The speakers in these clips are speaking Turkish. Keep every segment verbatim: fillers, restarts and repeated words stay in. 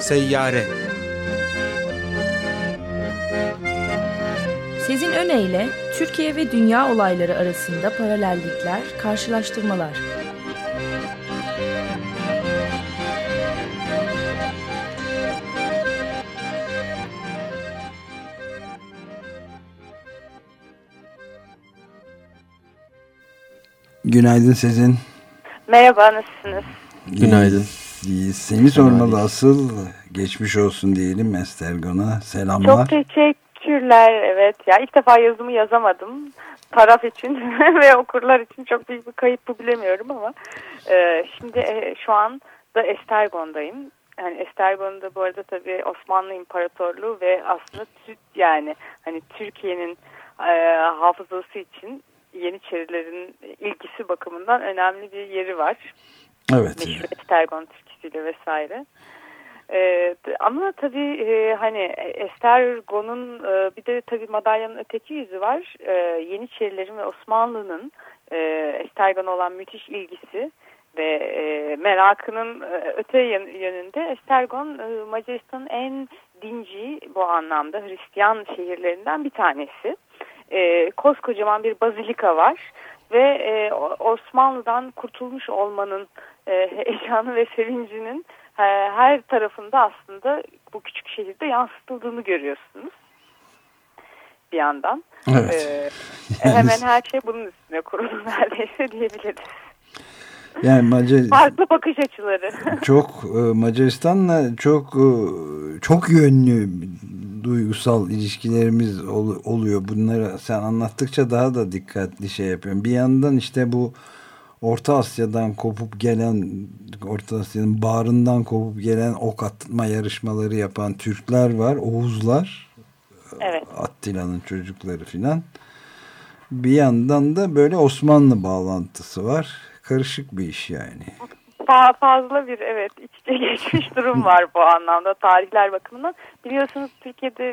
Seyyare. Sezin Öne Türkiye ve dünya olayları arasında paralellikler, karşılaştırmalar. Günaydın Sezin. Merhaba, nasılsınız? Günaydın. İyiyiz. Seni sormalı asıl, geçmiş olsun diyelim Estergon'a. Selamlar. Çok teşekkürler. Evet ya, ilk defa yazımı yazamadım. Taraf için ve okurlar için çok büyük bir kayıp bu, bilemiyorum ama e, şimdi e, şu an da Estergon'dayım. Yani Estergon'da bu arada tabii Osmanlı İmparatorluğu ve aslında yani hani Türkiye'nin e, hafızası için Yeniçerilerin ilgisi bakımından önemli bir yeri var. Evet. Meşhur Estergon türküsüyle vesaire. Ee, ama tabii e, hani Estergon'un e, bir de tabii madalyanın öteki yüzü var. E, Yeniçerilerin ve Osmanlı'nın e, Estergon'a olan müthiş ilgisi ve e, merakının e, öte yönünde Estergon e, Macaristan'ın en dinci, bu anlamda Hristiyan şehirlerinden bir tanesi. E, koskocaman bir bazilika var ve e, Osmanlı'dan kurtulmuş olmanın e, heyecanı ve sevincinin e, her tarafında aslında bu küçük şehirde yansıtıldığını görüyorsunuz bir yandan. Evet. E, hemen her şey bunun üstüne kurulu neredeyse diyebiliriz. Yani Macar... Farklı bakış açıları. Çok Macaristan'la çok çok yönlü duygusal ilişkilerimiz ol, oluyor. Bunları sen anlattıkça daha da dikkatli şey yapıyorum. Bir yandan işte bu Orta Asya'dan kopup gelen, Orta Asya'nın bağrından kopup gelen ok atma yarışmaları yapan Türkler var, Oğuzlar. Evet. Attila'nın çocukları filan. Bir yandan da böyle Osmanlı bağlantısı var. Karışık bir iş yani. Fazla bir evet iç içe geçmiş durum var bu anlamda tarihler bakımından. Biliyorsunuz Türkiye'de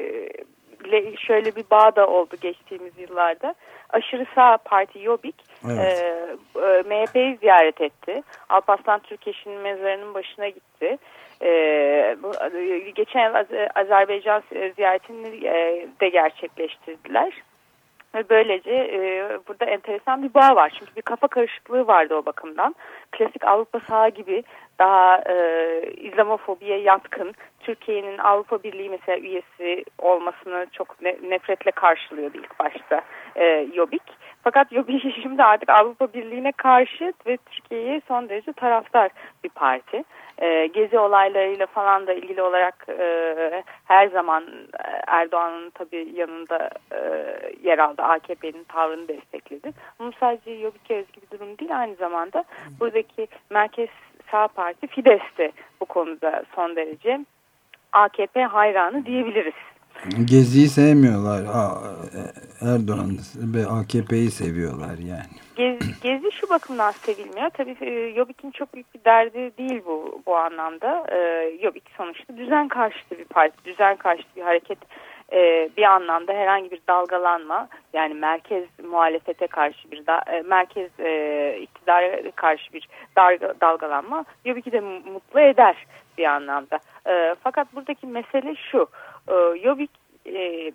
e, şöyle bir bağ da oldu geçtiğimiz yıllarda. Aşırı sağ parti Jobbik evet. e, e, M H P'yi ziyaret etti. Alparslan Türkeş'in mezarının başına gitti. E, bu, geçen yıl Az Azerbaycan ziyaretini e, de gerçekleştirdiler. Ve böylece e, burada enteresan bir bağ var. Çünkü bir kafa karışıklığı vardı o bakımdan. Klasik Avrupa sağı gibi daha e, İslamofobiye yatkın, Türkiye'nin Avrupa Birliği mesela üyesi olmasını çok ne, nefretle karşılıyordu ilk başta e, Jobbik. Fakat Jobbik şimdi artık Avrupa Birliği'ne karşı ve Türkiye'ye son derece taraftar bir parti. E, gezi olaylarıyla falan da ilgili olarak e, her zaman Erdoğan'ın tabii yanında e, yer aldı. A K P'nin tavrını destekledi. Ama sadece Jobbik'e özgü bir durum değil. Aynı zamanda buradaki Merkez Sağ Parti Fidesz de bu konuda son derece A K P hayranı diyebiliriz. Gezi'yi sevmiyorlar. Erdoğan ve A K P'yi seviyorlar yani. Gezi, Gezi şu bakımdan sevilmiyor. Tabii e, Jobbik'in çok büyük bir derdi değil bu bu anlamda. E, Jobbik sonuçta düzen karşıtı bir parti, düzen karşıtı bir hareket. E, bir anlamda herhangi bir dalgalanma, yani merkez muhalefete karşı bir da, e, merkez e, iktidara karşı bir dalga, dalgalanma Jobbik'i de mutlu eder bir anlamda. E, fakat buradaki mesele şu. E, Jobbik e,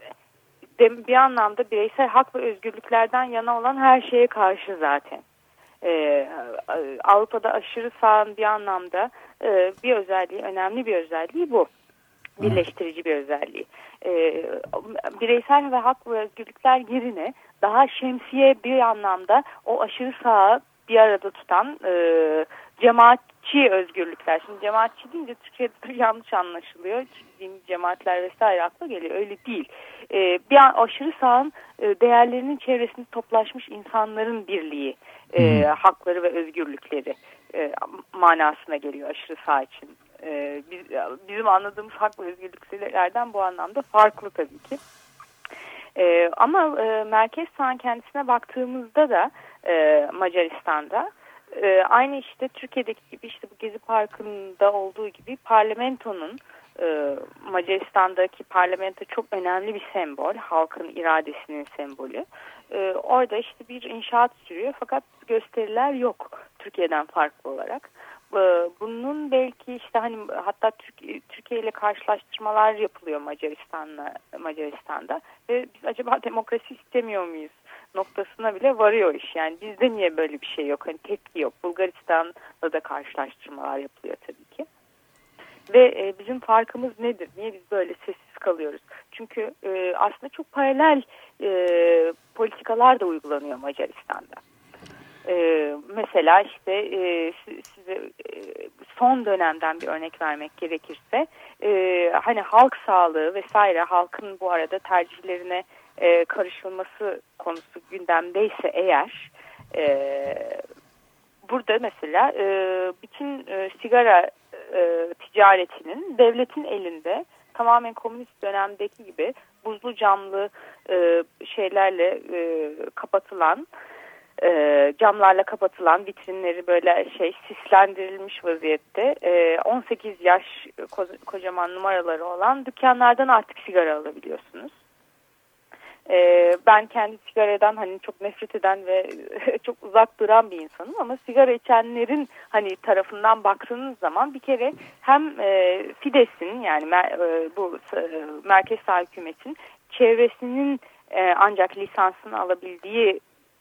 bir anlamda bireysel hak ve özgürlüklerden yana olan her şeye karşı zaten. Ee, Avrupa'da aşırı sağın bir anlamda e, bir özelliği, önemli bir özelliği bu. Birleştirici bir özelliği. Ee, bireysel ve hak ve özgürlükler yerine daha şemsiye bir anlamda o aşırı sağı bir arada tutan e, cemaatçi özgürlükler. Şimdi cemaatçi deyince Türkiye'de yanlış anlaşılıyor. Din, cemaatler vesaire akla geliyor. Öyle değil. Ee, bir an aşırı sağın e, değerlerinin çevresinde toplaşmış insanların birliği, e, hmm. hakları ve özgürlükleri e, manasına geliyor aşırı sağ için. E, biz, bizim anladığımız hak ve özgürlüklerden bu anlamda farklı tabii ki. E, ama e, merkez sağın kendisine baktığımızda da e, Macaristan'da e, aynı işte Türkiye'deki gibi işte bu Gezi Parkı'nda olduğu gibi parlamentonun e, Macaristan'daki parlamento çok önemli bir sembol, halkın iradesinin sembolü. E, orada işte bir inşaat sürüyor fakat gösteriler yok Türkiye'den farklı olarak. bunun belki işte hani hatta Türkiye ile karşılaştırmalar yapılıyor Macaristan'la Macaristan'da ve biz acaba demokrasi istemiyor muyuz noktasına bile varıyor iş. Yani bizde niye böyle bir şey yok? Hani tepki yok. Bulgaristan'la da karşılaştırmalar yapılıyor tabii ki. Ve e, bizim farkımız nedir? Niye biz böyle sessiz kalıyoruz? Çünkü e, aslında çok paralel e, politikalar da uygulanıyor Macaristan'da. E, mesela işte e, size e, son dönemden bir örnek vermek gerekirse e, hani halk sağlığı vesaire halkın bu arada tercihlerine e, karışılması konusu gündemdeyse eğer e, burada mesela e, bütün e, sigara e, ticaretinin devletin elinde tamamen komünist dönemdeki gibi buzlu camlı e, şeylerle e, kapatılan e, camlarla kapatılan vitrinleri böyle şey sislendirilmiş vaziyette e, on sekiz yaş ko- kocaman numaraları olan dükkanlardan artık sigara alabiliyorsunuz. Ee, ben kendi sigaradan hani çok nefret eden ve çok uzak duran bir insanım ama sigara içenlerin hani tarafından baktığınız zaman bir kere hem e, Fidesz'in yani mer, e, bu e, merkez sağ hükümetin çevresinin e, ancak lisansını alabildiği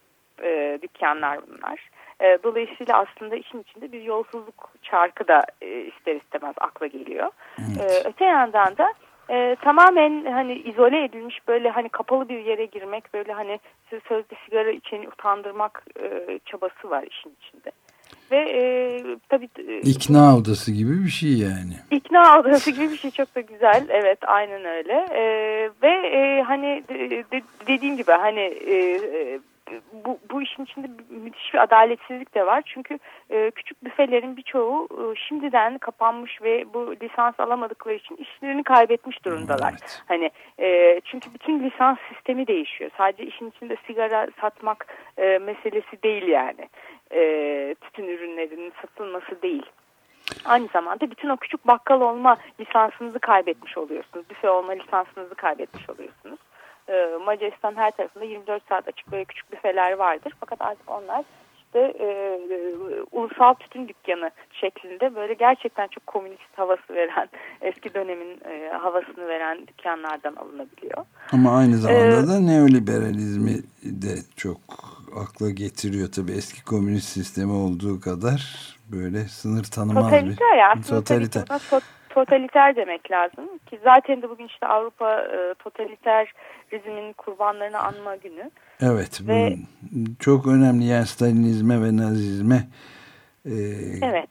e, dükkanlar bunlar. E, dolayısıyla aslında işin içinde bir yolsuzluk çarkı da e, ister istemez akla geliyor. Evet. E, öte yandan da Ee, tamamen hani izole edilmiş böyle hani kapalı bir yere girmek böyle hani sözde sigara içeni utandırmak e, çabası var işin içinde. Ve e, tabii e, ikna odası gibi bir şey yani. İkna odası gibi bir şey çok da güzel. Evet aynen öyle. E, ve e, hani de, de, dediğim gibi hani e, bu, bu işin içinde müthiş bir adaletsizlik de var. Çünkü e, küçük büfelerin birçoğu e, şimdiden kapanmış ve bu lisans alamadıkları için işlerini kaybetmiş durumdalar. Evet. Hani e, çünkü bütün lisans sistemi değişiyor. Sadece işin içinde sigara satmak e, meselesi değil yani. E, tütün ürünlerinin satılması değil. Aynı zamanda bütün o küçük bakkal olma lisansınızı kaybetmiş oluyorsunuz. Büfe olma lisansınızı kaybetmiş oluyorsunuz. Ee, Macaristan her tarafında yirmi dört saat açık böyle küçük büfeler vardır. Fakat artık onlar işte e, e, ulusal tütün dükkanı şeklinde böyle gerçekten çok komünist havası veren, eski dönemin e, havasını veren dükkanlardan alınabiliyor. Ama aynı zamanda ee, da neoliberalizmi de çok akla getiriyor tabii, eski komünist sistemi olduğu kadar böyle sınır tanımaz totaliter bir... Ya, totaliter ya. Totaliter demek lazım ki zaten de bugün işte Avrupa e, totaliterizmin kurbanlarını anma günü. Evet, ve bu çok önemli yani Stalinizme ve Nazizme e, evet.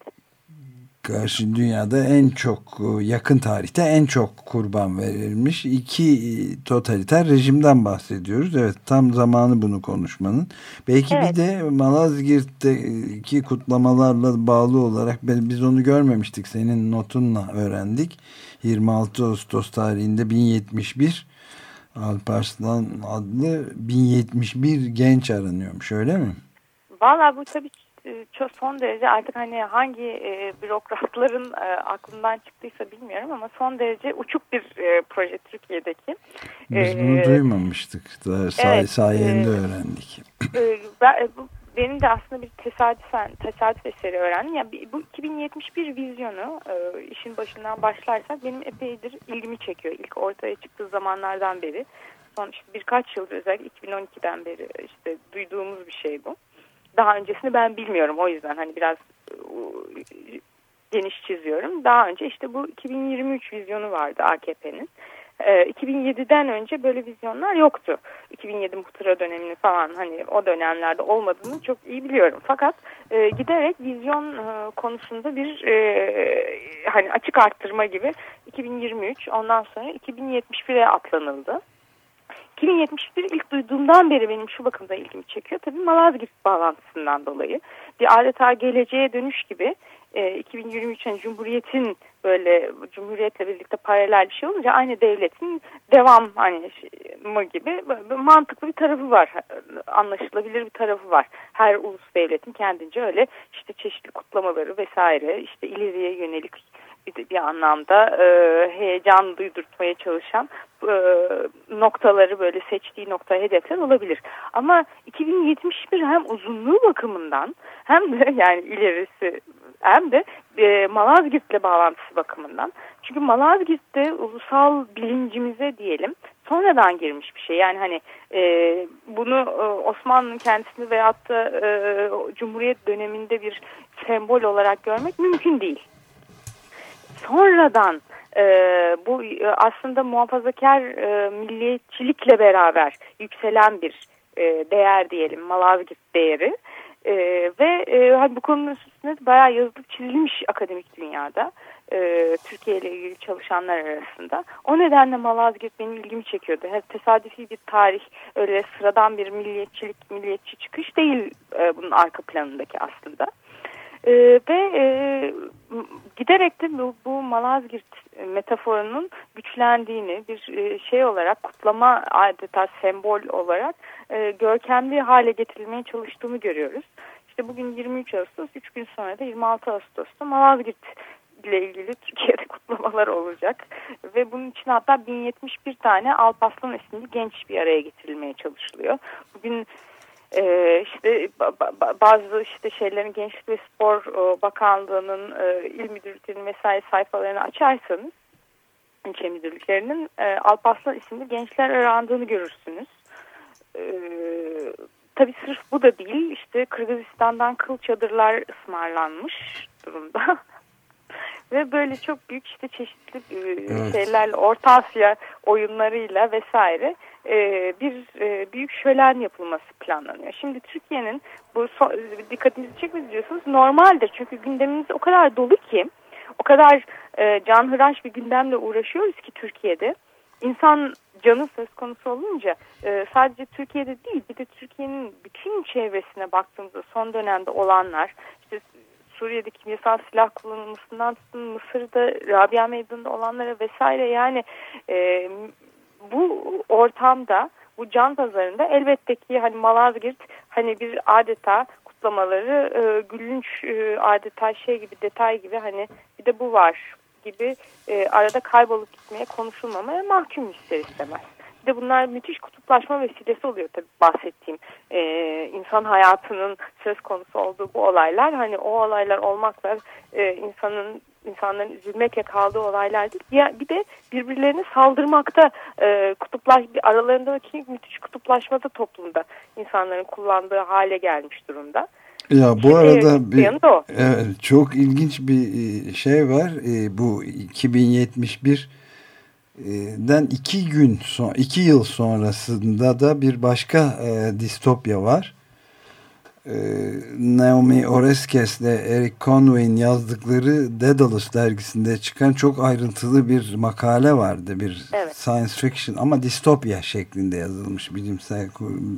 karşı dünyada en çok, yakın tarihte en çok kurban verilmiş iki totaliter rejimden bahsediyoruz. Evet, tam zamanı bunu konuşmanın. Belki evet. Bir de Malazgirt'teki kutlamalarla bağlı olarak biz onu görmemiştik. Senin notunla öğrendik. yirmi altı Ağustos tarihinde bin yetmiş bir Alparslan adlı bin yetmiş bir genç aranıyormuş, öyle mi? Vallahi bu tabii çok son derece artık hani hangi e, bürokratların e, aklından çıktıysa bilmiyorum ama son derece uçuk bir e, proje Türkiye'deki. Biz bunu ee, duymamıştık. Daha say evet, sayende e, öğrendik. E, ben, bu, benim de aslında bir tesadüfen, tesadüf eseri öğrendim. Yani bu iki bin yetmiş bir vizyonu e, işin başından başlarsak benim epeydir ilgimi çekiyor. İlk ortaya çıktığı zamanlardan beri. Son işte birkaç yıldır, özellikle iki bin on ikiden beri işte duyduğumuz bir şey bu. Daha öncesini ben bilmiyorum, o yüzden hani biraz uh, geniş çiziyorum. Daha önce işte bu iki bin yirmi üç vizyonu vardı A K P'nin. Ee, iki bin yediden önce böyle vizyonlar yoktu. iki bin yedi muhtıra dönemini falan hani o dönemlerde olmadığını çok iyi biliyorum. Fakat e, giderek vizyon e, konusunda bir e, hani açık arttırma gibi iki bin yirmi üç, ondan sonra iki bin yetmiş bire atlanıldı. iki bin yetmiş bir ilk duyduğumdan beri benim şu bakımda ilgimi çekiyor. Tabii Malazgirt bağlantısından dolayı. Bir adeta geleceğe dönüş gibi e, iki bin yirmi üçün Cumhuriyet'in böyle Cumhuriyet'le birlikte paralel bir şey olunca aynı devletin devam hani mı gibi mantıklı bir tarafı var. Anlaşılabilir bir tarafı var. Her ulus devletin kendince öyle işte çeşitli kutlamaları vesaire işte ileriye yönelik bir, bir anlamda e, heyecan duydurtmaya çalışan e, noktaları böyle seçtiği nokta hedefler olabilir. Ama iki bin yetmiş bir hem uzunluğu bakımından hem de yani ilerisi hem de e, Malazgirt'le bağlantısı bakımından. Çünkü Malazgirt'te ulusal bilincimize diyelim sonradan girmiş bir şey. Yani hani e, bunu e, Osmanlı'nın kendisini veyahut da e, Cumhuriyet döneminde bir sembol olarak görmek mümkün değil. Sonradan e, bu e, aslında muhafazakar e, milliyetçilikle beraber yükselen bir e, değer diyelim, Malazgirt değeri. E, ve e, hani bu konunun üstünde bayağı yazılıp çizilmiş akademik dünyada. E, Türkiye ile ilgili çalışanlar arasında. O nedenle Malazgirt benim ilgimi çekiyordu. Hep tesadüfi bir tarih, öyle sıradan bir milliyetçilik, milliyetçi çıkış değil e, bunun arka planındaki aslında. E, ve e, giderek de bu, bu Malazgirt metaforunun güçlendiğini bir e, şey olarak, kutlama adeta sembol olarak e, görkemli hale getirilmeye çalıştığını görüyoruz. İşte bugün yirmi üç Ağustos, üç gün sonra da yirmi altı Ağustos'ta Malazgirt ile ilgili Türkiye'de kutlamalar olacak ve bunun için hatta bin yetmiş bir tane Alparslan isimli genç bir araya getirilmeye çalışılıyor. Bugün e, işte bazı işte şeylerin Gençlik ve Spor Bakanlığı'nın e, il müdürlüklerinin vesaire sayfalarını açarsanız ilçe müdürlüklerinin e, Alparslan isimli gençler arandığını görürsünüz. E, tabii sırf bu da değil, işte Kırgızistan'dan kıl çadırlar ısmarlanmış durumda. Ve böyle çok büyük işte çeşitli evet. şeylerle, Orta Asya oyunlarıyla vesaire e, bir e, büyük şölen yapılması planlanıyor. Şimdi Türkiye'nin bu so dikkatinizi çekmedi diyorsunuz, normaldir. Çünkü gündemimiz o kadar dolu ki, o kadar e, canhıraş bir gündemle uğraşıyoruz ki Türkiye'de. İnsan canı söz konusu olunca e, sadece Türkiye'de değil, bir de Türkiye'nin bütün çevresine baktığımızda son dönemde olanlar, işte Suriye'de kimyasal silah kullanılmasından tutun, Mısır'da Rabia Meydanı'nda olanlara vesaire, yani e, bu ortamda, bu can pazarında elbette ki hani Malazgirt hani bir adeta kutlamaları e, gülünç e, adeta şey gibi, detay gibi, hani bir de bu var gibi e, arada kaybolup gitmeye, konuşulmamaya mahkum ister istemez. Bir de bunlar müthiş kutuplaşma vesilesi oluyor tabii bahsettiğim e, insan hayatının söz konusu olduğu bu olaylar. Hani o olaylar olmakla e, insanın insanların üzülmekle kaldığı olaylar değil. Ya, bir de birbirlerine saldırmakta, e, kutuplaş aralarındaki müthiş kutuplaşmada toplumda insanların kullandığı hale gelmiş durumda. Ya bu Şimdi, arada bir, evet, çok ilginç bir şey var. E, bu iki bin yetmiş bir'den iki gün son, iki yıl sonrasında da bir başka e, distopya var. E, Naomi Oreskes ile Eric Conway'in yazdıkları Daedalus dergisinde çıkan çok ayrıntılı bir makale vardı. Bir evet. science fiction ama distopya şeklinde yazılmış bilimsel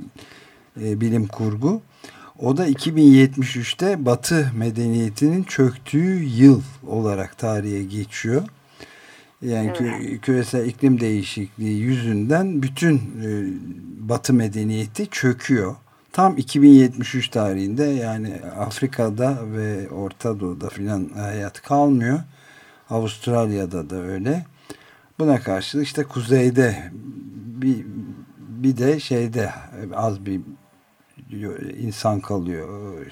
e, bilim kurgu. O da iki bin yetmiş üç'te Batı medeniyetinin çöktüğü yıl olarak tarihe geçiyor. Yani evet. küresel iklim değişikliği yüzünden bütün e, Batı medeniyeti çöküyor. Tam iki bin yetmiş üç tarihinde, yani Afrika'da ve Orta Doğu'da filan hayat kalmıyor. Avustralya'da da öyle. Buna karşılık işte kuzeyde bir, bir de şeyde az bir insan kalıyor.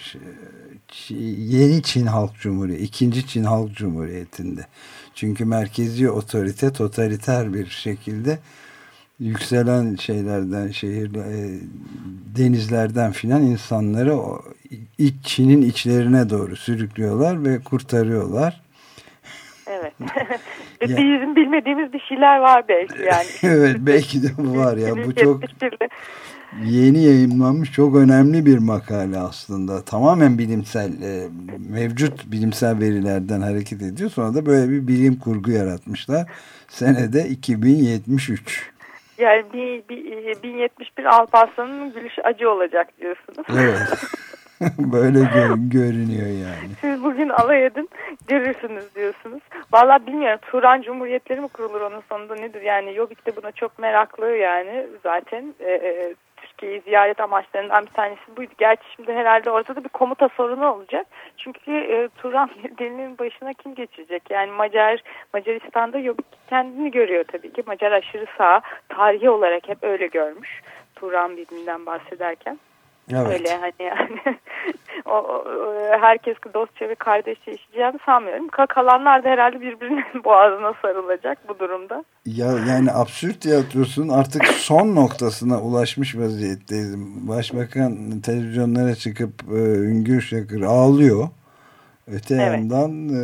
Yeni Çin Halk Cumhuriyeti, ikinci Çin Halk Cumhuriyeti'nde. Çünkü merkezi otorite totaliter bir şekilde yükselen şeylerden, şehir denizlerden filan insanları iç Çin'in içlerine doğru sürüklüyorlar ve kurtarıyorlar. Evet. Bizim bilmediğimiz bir şeyler var belki yani. Evet, belki de bu var ya. Bu çok yeni yayınlanmış çok önemli bir makale aslında. Tamamen bilimsel, e, mevcut bilimsel verilerden hareket ediyor. Sonra da böyle bir bilim kurgu yaratmışlar. Senede iki bin yetmiş üç. Yani bir, bir, bin yetmiş bir Alparslan'ın gülüşü acı olacak diyorsunuz. Evet. Böyle gör, görünüyor yani. Siz bugün alay edin, görürsünüz diyorsunuz. Vallahi bilmiyorum, Turan Cumhuriyetleri mi kurulur onun sonunda, nedir? Yani Jobbik de buna çok meraklı yani zaten. E, Türkiye'yi ziyaret amaçlarından bir tanesi buydu. Gerçi şimdi herhalde ortada bir komuta sorunu olacak. Çünkü e, Turan Birliği'nin başına kim geçecek? Yani Macar, Macaristan'da Jobbik kendini görüyor tabii ki. Macar aşırı sağ, tarihi olarak hep öyle görmüş. Turan Birliği'nden bahsederken. Evet. Öyle hani yani o, o, herkes dostça ve kardeşçe yaşayacağını sanmıyorum. Kalanlar da herhalde birbirinin boğazına sarılacak bu durumda. Ya yani absürt tiyatrosunun artık son noktasına ulaşmış vaziyetteyiz. Başbakan televizyonlara çıkıp e, hüngür şakır ağlıyor. Öte evet. yandan e,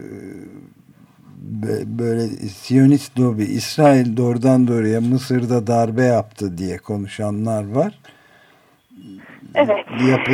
böyle Siyonist lobi İsrail doğrudan doğruya Mısır'da darbe yaptı diye konuşanlar var. Evet. Yapı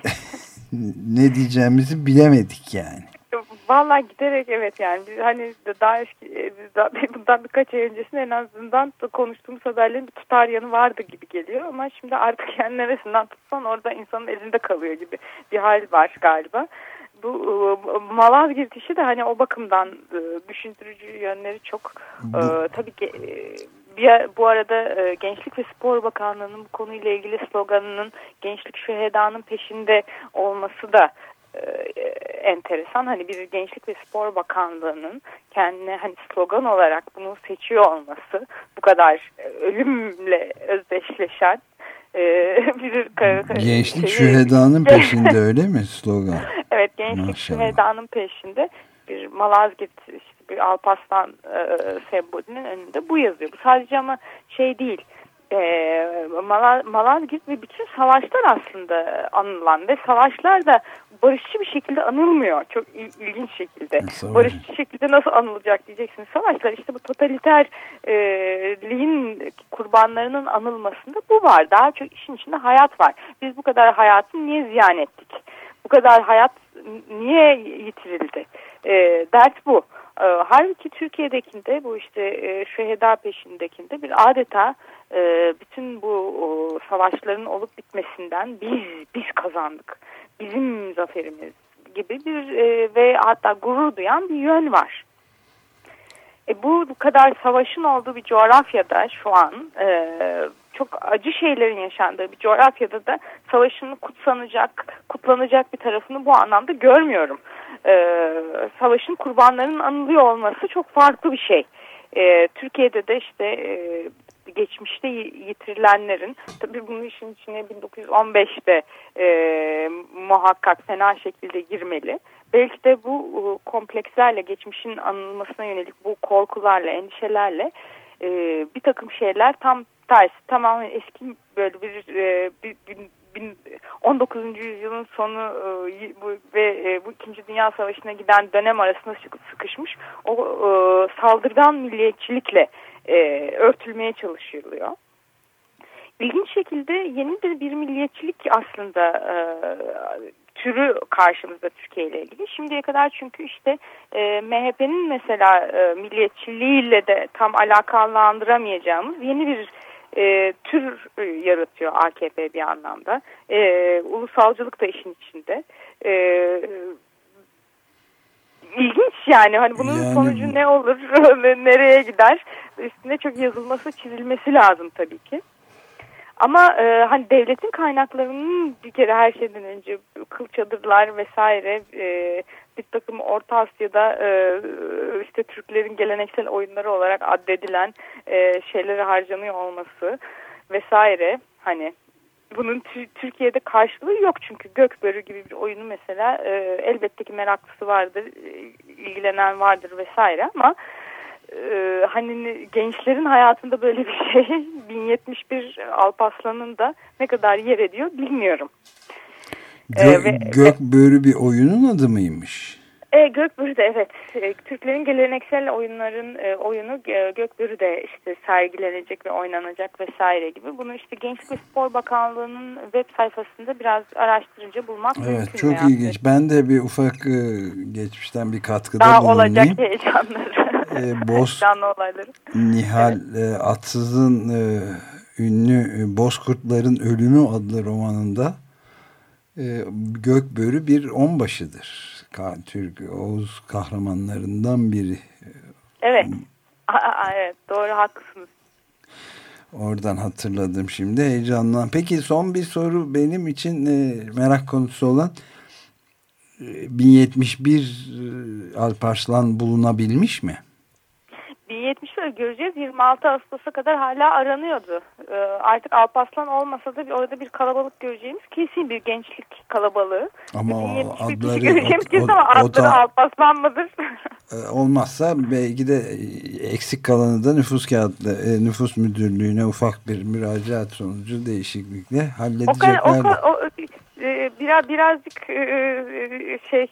ne diyeceğimizi bilemedik yani. Vallahi giderek evet yani biz hani daha eski bundan birkaç ay öncesinde en azından konuştuğumuz haberlerin bir tutar yanı vardı gibi geliyor ama şimdi artık yani neresinden tutsan orada insanın elinde kalıyor gibi bir hal var galiba. Bu Malazgirt işi de hani o bakımdan düşündürücü yönleri çok e, tabii ki bir, bu arada Gençlik ve Spor Bakanlığı'nın bu konuyla ilgili sloganının Gençlik Şüheda'nın peşinde olması da enteresan. Hani bir Gençlik ve Spor Bakanlığı'nın kendine hani slogan olarak bunu seçiyor olması, bu kadar ölümle özdeşleşen bir Gençlik şeyi, Şüheda'nın peşinde öyle mi slogan? Evet, Gençlik Maşallah. Şüheda'nın peşinde bir Malazgirt işte bir Alparslan e, sembolünün önünde bu yazıyor. Bu sadece ama şey değil. E, Malaz, Malazgirt ve bütün savaşlar aslında anılan ve savaşlar da barışçı bir şekilde anılmıyor. Çok il, ilginç şekilde. Savaş. Barışçı şekilde nasıl anılacak diyeceksiniz. Savaşlar işte bu totaliterliğin e, kurbanlarının anılmasında bu var. Daha çok işin içinde hayat var. Biz bu kadar hayatı niye ziyan ettik? Bu kadar hayat niye yitirildi? E, dert bu. E, halbuki Türkiye'dekinde bu işte e, şüheda peşindekinde bir adeta e, bütün bu o, savaşların olup bitmesinden biz biz kazandık. Bizim zaferimiz gibi bir e, ve hatta gurur duyan bir yön var. E, bu, bu kadar savaşın olduğu bir coğrafyada şu an e, çok acı şeylerin yaşandığı bir coğrafyada da savaşın kutsanacak, kutlanacak bir tarafını bu anlamda görmüyorum. Ee, savaşın kurbanlarının anılıyor olması çok farklı bir şey. Ee, Türkiye'de de işte e, geçmişte yitirilenlerin, tabii bunun işin içine bin dokuz yüz on beşte e, muhakkak fena şekilde girmeli. Belki de bu e, komplekslerle, geçmişin anılmasına yönelik bu korkularla, endişelerle e, bir takım şeyler tam tersi, tamamen eski böyle bir, e, bir, bir, bir on dokuzuncu yüzyılın sonu e, bu, ve e, bu İkinci Dünya Savaşı'na giden dönem arasında sıkışmış o e, saldırgan milliyetçilikle e, örtülmeye çalışılıyor. İlginç şekilde yeni de bir milliyetçilik aslında e, türü karşımızda Türkiye ile ilgili. Şimdiye kadar çünkü işte e, M H P'nin mesela e, milliyetçiliğiyle de tam alakalandıramayacağımız yeni bir e, tür e, yaratıyor A K P bir anlamda. E, ulusalcılık da işin içinde. E, İlginç yani hani bunun yani, sonucu ne olur, nereye gider, üstüne çok yazılması, çizilmesi lazım tabii ki. Ama e, hani devletin kaynaklarının bir kere her şeyden önce kıl çadırlar vesaire e, bir takım Orta Asya'da e, işte Türklerin geleneksel oyunları olarak addedilen e, şeylere harcanıyor olması vesaire hani bunun Türkiye'de karşılığı yok çünkü Gökbörü gibi bir oyunu mesela e, elbette ki meraklısı vardır, e, ilgilenen vardır vesaire ama e, hani gençlerin hayatında böyle bir şey bin yetmiş bir Alparslan'ın da ne kadar yer ediyor bilmiyorum. Gö e, ve, Gökbörü bir oyunun adı mıymış? E, Gökbörü de evet. E, Türklerin geleneksel oyunların e, oyunu e, Gökbörü de işte sergilenecek ve oynanacak vesaire gibi. Bunu işte Gençlik ve Spor Bakanlığı'nın web sayfasında biraz araştırınca bulmak evet, mümkün. Evet çok yani. ilginç. Ben de bir ufak e, geçmişten bir katkıda daha bulunayım. Daha olacak heyecanları. E, Boz, olayları. Nihal evet. e, Atsız'ın e, ünlü e, Bozkurtların Ölümü adlı romanında e, Gökbörü bir onbaşıdır. Türk Oğuz kahramanlarından biri. Evet. Evet, doğru haklısınız. Oradan hatırladım şimdi heyecanlan. Peki son bir soru benim için e, merak konusu olan e, bin yetmiş bir e, Alparslan bulunabilmiş mi? bin yetmişleri göreceğiz. yirmi altı Ağustos'a kadar hala aranıyordu. Ee, artık Alparslan olmasa da bir, orada bir kalabalık göreceğimiz kesin, bir gençlik kalabalığı. Ama o adları göreceğimiz o, kesin o, ama adları o Alparslan mıdır? Olmazsa belki de eksik kalanı da nüfus kağıtlı nüfus müdürlüğüne ufak bir müracaat sonucu değişiklikle halledecekler. O, kadar, o, o, biraz birazcık şey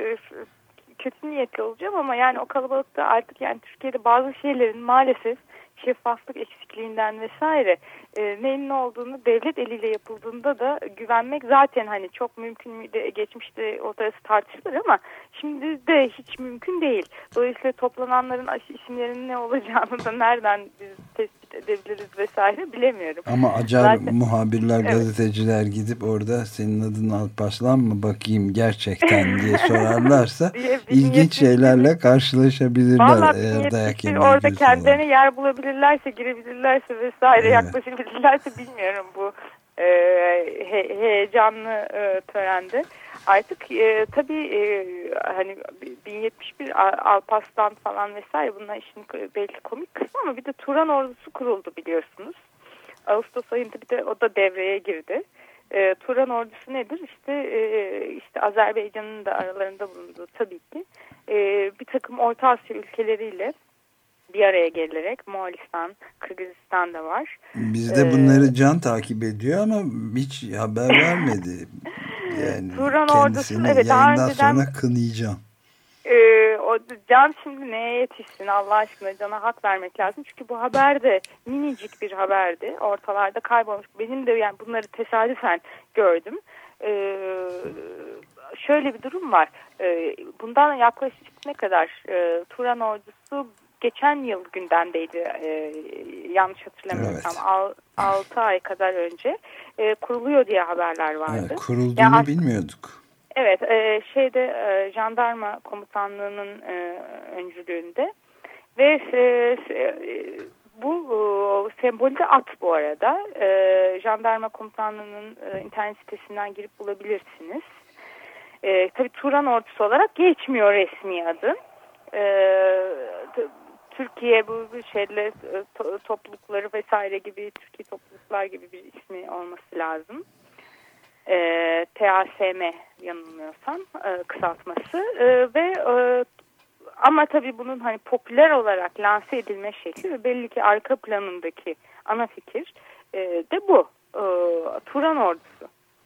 kötü niyetli olacağım ama yani o kalabalıkta artık, yani Türkiye'de bazı şeylerin maalesef şeffaflık eksikliğinden vesaire e, neyin ne olduğunu devlet eliyle yapıldığında da güvenmek zaten hani çok mümkün mü de, geçmişte ortası tartışılır ama şimdi de hiç mümkün değil. Dolayısıyla toplananların isimlerinin ne olacağını da nereden biz tespit edebiliriz vesaire bilemiyorum. Ama acar zaten muhabirler, evet, gazeteciler gidip orada senin adın Alparslan mı bakayım gerçekten diye sorarlarsa diye ilginç şeylerle karşılaşabilirler. Vallahi eğer dayak yemeyi orada kendilerine olan yer bulabilirlerse, girebilirlerse vesaire, evet, yaklaşabilirlerse bilmiyorum bu e, he, heyecanlı e, törende. Artık e, tabii e, hani bin yetmiş bir Alparslan falan vesaire, bunlar işin belki komik kısmı ama bir de Turan ordusu kuruldu biliyorsunuz. Ağustos ayında bir de o da devreye girdi. E, Turan ordusu nedir? İşte e, işte Azerbaycan'ın da aralarında bulunduğu tabii ki e, bir takım Orta Asya ülkeleriyle bir araya gelerek, Moğolistan, Kırgızistan da var. Bizde ee, bunları Can takip ediyor ama hiç haber vermedi. Yani Turan kendisini ordusu, evet, yayından önceden, sonra kınayacağım. E, o, Can şimdi neye yetişsin Allah aşkına, Can'a hak vermek lazım. Çünkü bu haber de minicik bir haberdi. Ortalarda kaybolmuş. Benim de yani bunları tesadüfen gördüm. Ee, şöyle bir durum var. Ee, bundan yaklaşık ne kadar e, Turan ordusu geçen yıl gündemdeydi, e, yanlış hatırlamıyorsam, evet, altı ay kadar önce e, kuruluyor diye haberler vardı. Evet, kurulduğunu yani, bilmiyorduk. Evet, e, şeyde e, jandarma komutanlığının e, öncülüğünde ve e, e, bu e, sembolde at bu arada. E, jandarma komutanlığının e, internet sitesinden girip bulabilirsiniz. E, tabii Turan ordusu olarak geçmiyor resmi adı. E, Türkiye bu şeyle to, toplulukları vesaire gibi, Türkiye topluluklar gibi bir ismi olması lazım. E, T A S M yanılmıyorsam e, kısaltması e, ve e, ama tabii bunun hani popüler olarak lanse edilme şekli ve belli ki arka planındaki ana fikir e, de bu. E, Turan ordusu.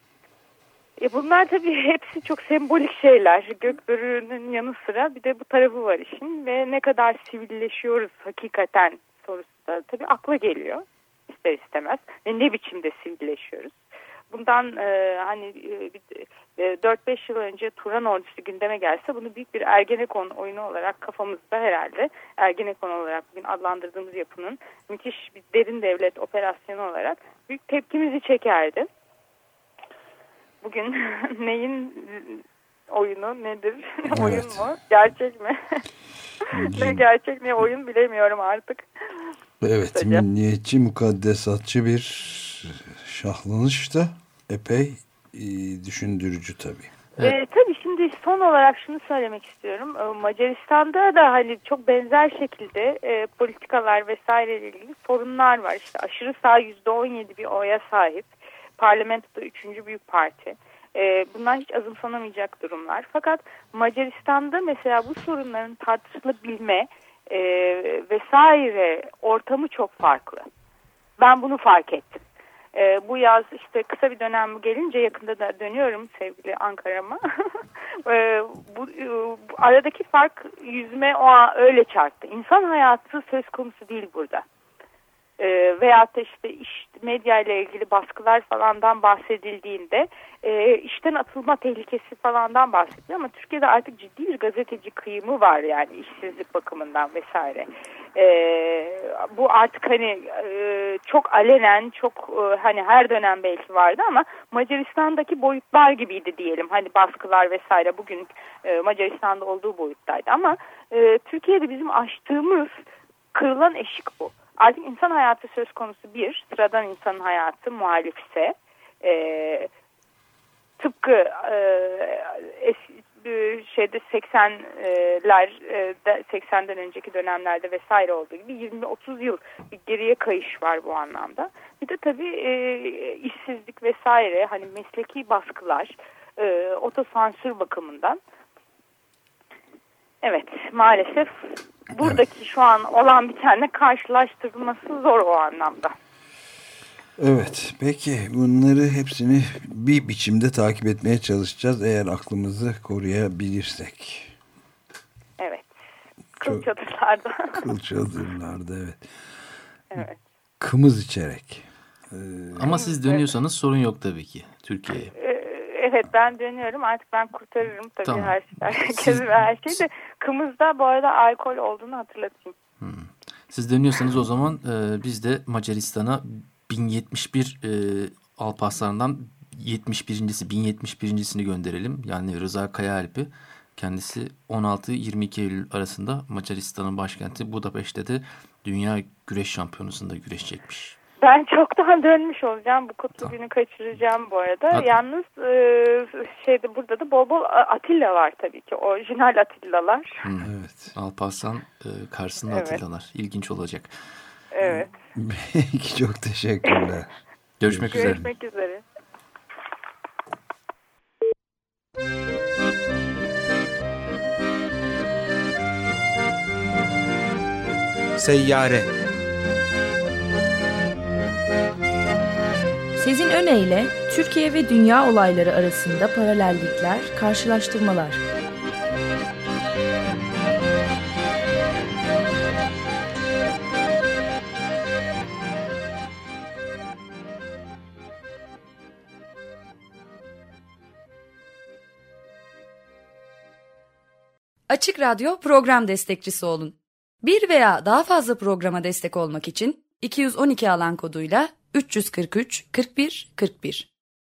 E bunlar tabii hepsi çok sembolik şeyler. Gökbörü'nün yanı sıra bir de bu tarafı var işin ve ne kadar sivilleşiyoruz hakikaten sorusu da tabii akla geliyor ister istemez. Ve ne biçimde sivilleşiyoruz? Bundan e, hani e, dört beş yıl önce Turan ordusu gündeme gelse bunu büyük bir Ergenekon oyunu olarak kafamızda herhalde, Ergenekon olarak bugün adlandırdığımız yapının müthiş bir derin devlet operasyonu olarak büyük tepkimizi çekerdi. Bugün neyin oyunu nedir? Evet. Oyun mu? Gerçek mi? ne gerçek ne oyun bilemiyorum artık. Evet, kısaca. Milliyetçi, mukaddesatçı bir şahlanış da epey e, düşündürücü tabii. Evet. E, tabii şimdi son olarak şunu söylemek istiyorum. E, Macaristan'da da hani çok benzer şekilde e, politikalar vesaireyle ilgili sorunlar var. İşte aşırı sağ yüzde on yedi bir oya sahip. Parlamentoda üçüncü büyük parti. Ee, bunlar hiç azımsanamayacak durumlar. Fakat Macaristan'da mesela bu sorunların tartışılabilme e, vesaire ortamı çok farklı. Ben bunu fark ettim. Ee, bu yaz işte kısa bir dönem gelince, yakında da dönüyorum sevgili Ankara'ma. ee, bu, bu aradaki fark yüzüme o an öyle çarptı. İnsan hayatı söz konusu değil burada. E, veyahut da işte iş, medya ile ilgili baskılar falandan bahsedildiğinde e, işten atılma tehlikesi falandan bahsediliyor ama Türkiye'de artık ciddi bir gazeteci kıyımı var, yani işsizlik bakımından vesaire. E, bu artık hani e, çok alenen, çok e, hani her dönem belki vardı ama Macaristan'daki boyutlar gibiydi diyelim. Hani baskılar vesaire bugün e, Macaristan'da olduğu boyuttaydı ama e, Türkiye'de bizim aştığımız kırılan eşik bu. Artık insan hayatı söz konusu, bir sıradan insanın hayatı muhalifse e, tıpkı e, es, şeyde seksenler seksenden önceki dönemlerde vesaire olduğu gibi yirmi otuz yıl bir geriye kayış var bu anlamda. Bir de tabii işsizlik vesaire, hani mesleki baskılar, otosansür bakımından. Evet, maalesef buradaki evet. Şu an olan bitenle karşılaştırılması zor o anlamda. Evet, peki bunları hepsini bir biçimde takip etmeye çalışacağız eğer aklımızı koruyabilirsek. Evet, kıl çadırlarda. Kıl çadırlarda, evet. Evet. Kımız içerek. Ee, Ama siz dönüyorsanız evet. Sorun yok tabii ki Türkiye'ye. Evet, ben dönüyorum artık, ben kurtarırım tabii tamam. her şey, herkes ve her şeyi de. Kımızda bu arada alkol olduğunu hatırlatayım. Hmm. Siz dönüyorsanız o zaman e, biz de Macaristan'a bin yetmiş bir e, Alparslan'dan yetmiş birincisi bin yetmiş birincisini gönderelim. Yani Rıza Kayaalp'i, kendisi on altı yirmi iki Eylül arasında Macaristan'ın başkenti Budapeşte de Dünya Güreş Şampiyonası'nda güreşecekmiş. Ben çoktan dönmüş olacağım. Bu kutlu tamam. günü kaçıracağım bu arada. Hadi. Yalnız e, şeyde burada da bol bol Atilla var tabii ki. Orijinal Atilla'lar. Hmm. Evet. Alparslan e, karşısında evet. Atilla'lar. İlginç olacak. Evet. Peki, çok teşekkürler. Görüşmek, Görüşmek üzere. Görüşmek üzere. Seyyare. Sezin Öne Türkiye ve dünya olayları arasında paralellikler, karşılaştırmalar. Açık Radyo program destekçisi olun. Bir veya daha fazla programa destek olmak için iki yüz on iki alan koduyla üç yüz kırk üç kırk bir kırk bir